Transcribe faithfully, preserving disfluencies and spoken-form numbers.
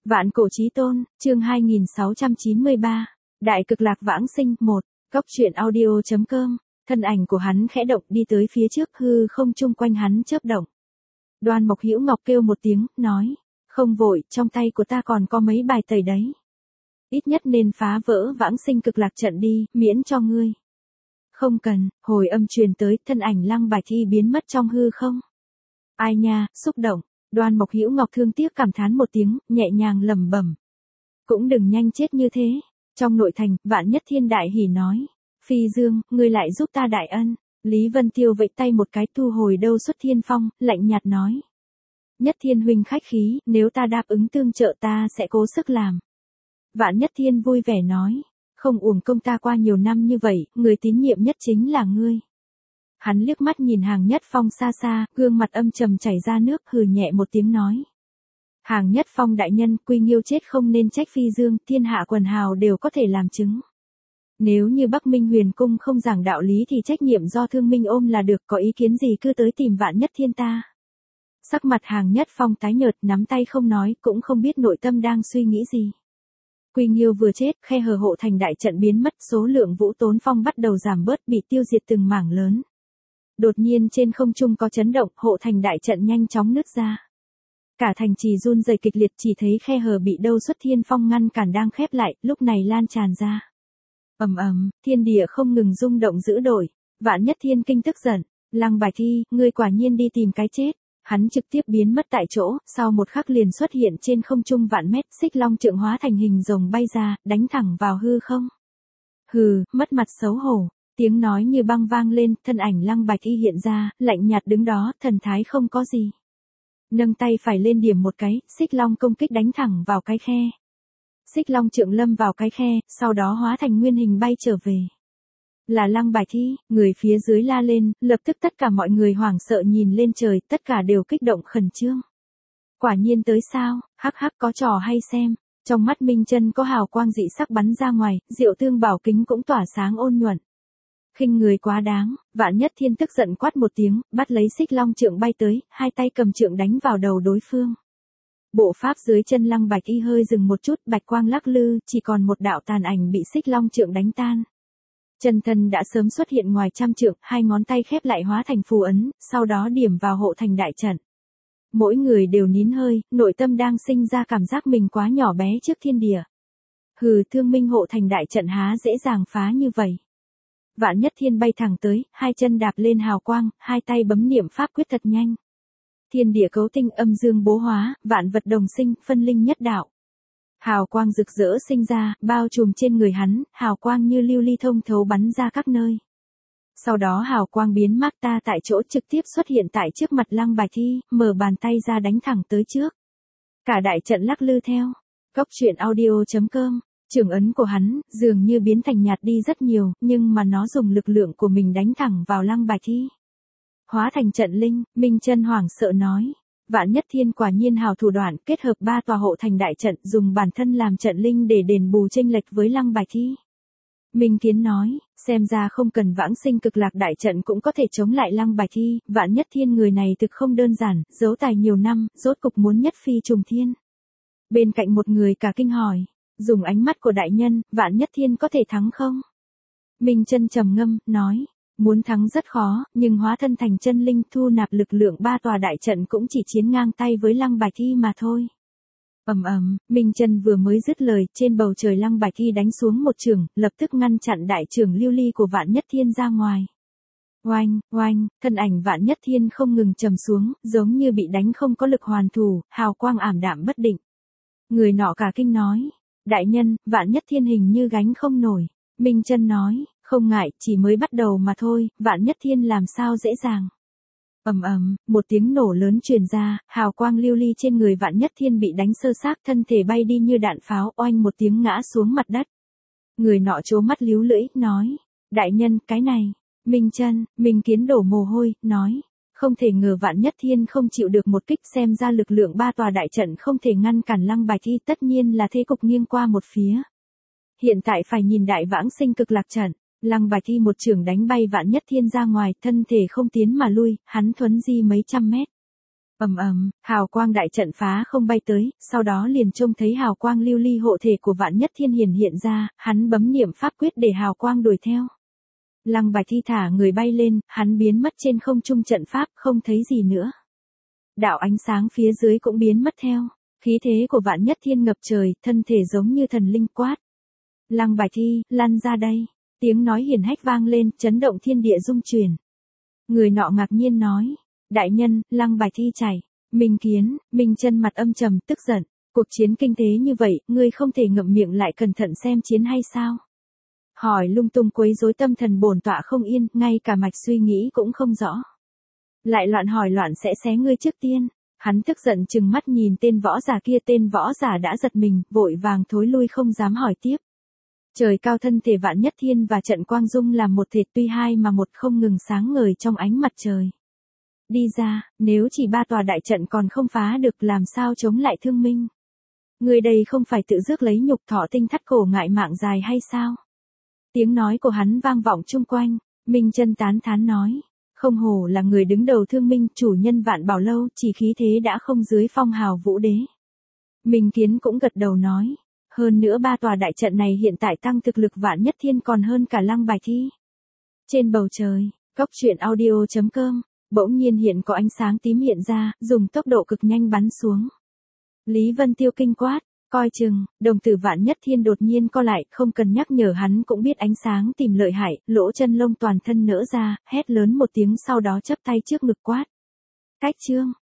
Vạn cổ chí tôn, chương hai nghìn sáu trăm chín mươi ba. Đại cực lạc vãng sinh, một. Cốc truyện audio.com. Thân ảnh của hắn khẽ động đi tới phía trước, hư không chung quanh hắn chớp động. Đoan Mộc Hữu Ngọc kêu một tiếng, nói, không vội, trong tay của ta còn có mấy bài tẩy đấy. Ít nhất nên phá vỡ vãng sinh cực lạc trận đi, miễn cho ngươi. Không cần, hồi âm truyền tới, thân ảnh Lăng Bạch Thi biến mất trong hư không. Ai nha, xúc động. Đoan Mộc Hữu Ngọc thương tiếc cảm thán một tiếng, nhẹ nhàng lẩm bẩm. Cũng đừng nhanh chết như thế. Trong nội thành, Vạn Nhất Thiên đại hỉ nói. Phi Dương, ngươi lại giúp ta đại ân. Lý Vân Tiêu vẫy tay một cái thu hồi đâu xuất thiên phong, lạnh nhạt nói. Nhất Thiên huynh khách khí, nếu ta đáp ứng tương trợ ta sẽ cố sức làm. Vạn Nhất Thiên vui vẻ nói. Không uổng công ta qua nhiều năm như vậy, người tín nhiệm nhất chính là ngươi. Hắn liếc mắt nhìn Hàng Nhất Phong xa xa, gương mặt âm trầm chảy ra nước, hừ nhẹ một tiếng nói. Hàng Nhất Phong đại nhân, Quy Nghiêu chết không nên trách Phi Dương, thiên hạ quần hào đều có thể làm chứng. Nếu như Bắc Minh Huyền Cung không giảng đạo lý thì trách nhiệm do Thương Minh ôm là được, có ý kiến gì cứ tới tìm Vạn Nhất Thiên ta. Sắc mặt Hàng Nhất Phong tái nhợt, nắm tay không nói, cũng không biết nội tâm đang suy nghĩ gì. Quy Nghiêu vừa chết, khe hở hộ thành đại trận biến mất, số lượng vũ tốn phong bắt đầu giảm bớt, bị tiêu diệt từng mảng lớn. Đột nhiên trên không trung có chấn động, hộ thành đại trận nhanh chóng nứt ra. Cả thành trì run rẩy kịch liệt, chỉ thấy khe hở bị đâu xuất thiên phong ngăn cản đang khép lại, lúc này lan tràn ra. Ầm ầm, thiên địa không ngừng rung động dữ dội. Vạn Nhất Thiên kinh tức giận, Lăng Bạch Thi, ngươi quả nhiên đi tìm cái chết. Hắn trực tiếp biến mất tại chỗ, sau một khắc liền xuất hiện trên không trung vạn mét, xích long trượng hóa thành hình rồng bay ra, đánh thẳng vào hư không. Hừ, mất mặt xấu hổ. Tiếng nói như băng vang lên, thân ảnh Lăng Bạch Y hiện ra, lạnh nhạt đứng đó, thần thái không có gì. Nâng tay phải lên điểm một cái, xích long công kích đánh thẳng vào cái khe. Xích long trượng lâm vào cái khe, sau đó hóa thành nguyên hình bay trở về. Là Lăng Bạch Y, người phía dưới la lên, lập tức tất cả mọi người hoảng sợ nhìn lên trời, tất cả đều kích động khẩn trương. Quả nhiên tới sao, hắc hắc có trò hay xem. Trong mắt Minh Chân có hào quang dị sắc bắn ra ngoài, Diệu Tương bảo kính cũng tỏa sáng ôn nhuận. Khinh người quá đáng, Vạn Nhất Thiên tức giận quát một tiếng, bắt lấy xích long trượng bay tới, hai tay cầm trượng đánh vào đầu đối phương. Bộ pháp dưới chân Lăng Bạch Y hơi dừng một chút, bạch quang lắc lư, chỉ còn một đạo tàn ảnh bị xích long trượng đánh tan. Chân thân đã sớm xuất hiện ngoài trăm trượng, hai ngón tay khép lại hóa thành phù ấn, sau đó điểm vào hộ thành đại trận. Mỗi người đều nín hơi, nội tâm đang sinh ra cảm giác mình quá nhỏ bé trước thiên địa. Hừ, Thương Minh hộ thành đại trận há dễ dàng phá như vậy. Vạn Nhất Thiên bay thẳng tới, hai chân đạp lên hào quang, hai tay bấm niệm pháp quyết thật nhanh. Thiên địa cấu tinh âm dương bố hóa, vạn vật đồng sinh, phân linh nhất đạo. Hào quang rực rỡ sinh ra, bao trùm trên người hắn, hào quang như lưu ly thông thấu bắn ra các nơi. Sau đó hào quang biến mất ta tại chỗ trực tiếp xuất hiện tại trước mặt Lăng Bạch Thi, mở bàn tay ra đánh thẳng tới trước. Cả đại trận lắc lư theo. Cốc truyện audio.com. Trường ấn của hắn, dường như biến thành nhạt đi rất nhiều, nhưng mà nó dùng lực lượng của mình đánh thẳng vào Lăng Bạch Thi. Hóa thành trận linh, Minh Chân hoảng sợ nói. Vạn Nhất Thiên quả nhiên hào thủ đoạn, kết hợp ba tòa hộ thành đại trận, dùng bản thân làm trận linh để đền bù chênh lệch với Lăng Bạch Thi. Minh Kiến nói, xem ra không cần vãng sinh cực lạc đại trận cũng có thể chống lại Lăng Bạch Thi, Vạn Nhất Thiên người này thực không đơn giản, giấu tài nhiều năm, rốt cục muốn nhất phi trùng thiên. Bên cạnh một người cả kinh hỏi, dùng ánh mắt của đại nhân, Vạn Nhất Thiên có thể thắng không? Minh Chân trầm ngâm, nói, muốn thắng rất khó, nhưng hóa thân thành chân linh thu nạp lực lượng ba tòa đại trận cũng chỉ chiến ngang tay với Lăng Bạch Thi mà thôi. Ầm ầm, Minh Chân vừa mới dứt lời, trên bầu trời Lăng Bạch Thi đánh xuống một trường, lập tức ngăn chặn đại trường lưu ly của Vạn Nhất Thiên ra ngoài. Oanh, oanh, thân ảnh Vạn Nhất Thiên không ngừng trầm xuống, giống như bị đánh không có lực hoàn thủ, hào quang ảm đạm bất định. Người nọ cả kinh nói, đại nhân, Vạn Nhất Thiên hình như gánh không nổi. Minh Chân nói, không ngại, chỉ mới bắt đầu mà thôi, Vạn Nhất Thiên làm sao dễ dàng. Ầm ầm, một tiếng nổ lớn truyền ra, hào quang lưu ly trên người Vạn Nhất Thiên bị đánh sơ xác, thân thể bay đi như đạn pháo, oanh một tiếng ngã xuống mặt đất. Người nọ trố mắt líu lưỡi, nói, đại nhân, cái này. Minh Chân, Minh Kiến đổ mồ hôi, nói, không thể ngờ Vạn Nhất Thiên không chịu được một kích, xem ra lực lượng ba tòa đại trận không thể ngăn cản Lăng Bạch Thi, tất nhiên là thế cục nghiêng qua một phía. Hiện tại phải nhìn đại vãng sinh cực lạc trận. Lăng Bạch Thi một trường đánh bay Vạn Nhất Thiên ra ngoài, thân thể không tiến mà lui, hắn thuấn di mấy trăm mét. Ầm ầm, hào quang đại trận phá không bay tới, sau đó liền trông thấy hào quang lưu ly hộ thể của Vạn Nhất Thiên hiển hiện ra, hắn bấm niệm pháp quyết để hào quang đuổi theo. Lăng Bạch Thi thả người bay lên, hắn biến mất trên không trung trận pháp, không thấy gì nữa. Đạo ánh sáng phía dưới cũng biến mất theo, khí thế của Vạn Nhất Thiên ngập trời, thân thể giống như thần linh quát. Lăng Bạch Thi, lăn ra đây. Tiếng nói hiển hách vang lên, chấn động thiên địa rung chuyển. Người nọ ngạc nhiên nói, đại nhân, Lăng Bạch Thi chạy. Minh Kiến, Minh Chân mặt âm trầm, tức giận. Cuộc chiến kinh tế như vậy, ngươi không thể ngậm miệng lại cẩn thận xem chiến hay sao? Hỏi lung tung quấy rối tâm thần bổn tọa không yên, ngay cả mạch suy nghĩ cũng không rõ. Lại loạn hỏi loạn sẽ xé ngươi trước tiên. Hắn tức giận trừng mắt nhìn tên võ giả kia, tên võ giả đã giật mình, vội vàng thối lui không dám hỏi tiếp. Trời cao thân thể Vạn Nhất Thiên và trận quang dung làm một thể, tuy hai mà một, không ngừng sáng ngời trong ánh mặt trời. Đi ra, nếu chỉ ba tòa đại trận còn không phá được làm sao chống lại Thương Minh. Người đây không phải tự rước lấy nhục thọ tinh thắt cổ ngại mạng dài hay sao? Tiếng nói của hắn vang vọng chung quanh, Minh Chân tán thán nói. Không hổ là người đứng đầu Thương Minh, chủ nhân Vạn Bảo Lâu, chỉ khí thế đã không dưới phong hào vũ đế. Minh Kiến cũng gật đầu nói. Hơn nữa ba tòa đại trận này hiện tại tăng thực lực Vạn Nhất Thiên còn hơn cả Lăng Bạch Thi. Trên bầu trời, Cốc Truyện Audio chấm com, bỗng nhiên hiện có ánh sáng tím hiện ra, dùng tốc độ cực nhanh bắn xuống. Lý Vân Tiêu kinh quát, coi chừng, đồng tử Vạn Nhất Thiên đột nhiên co lại, không cần nhắc nhở hắn cũng biết ánh sáng tìm lợi hại, lỗ chân lông toàn thân nỡ ra, hét lớn một tiếng sau đó chắp tay trước ngực quát. Cách chương.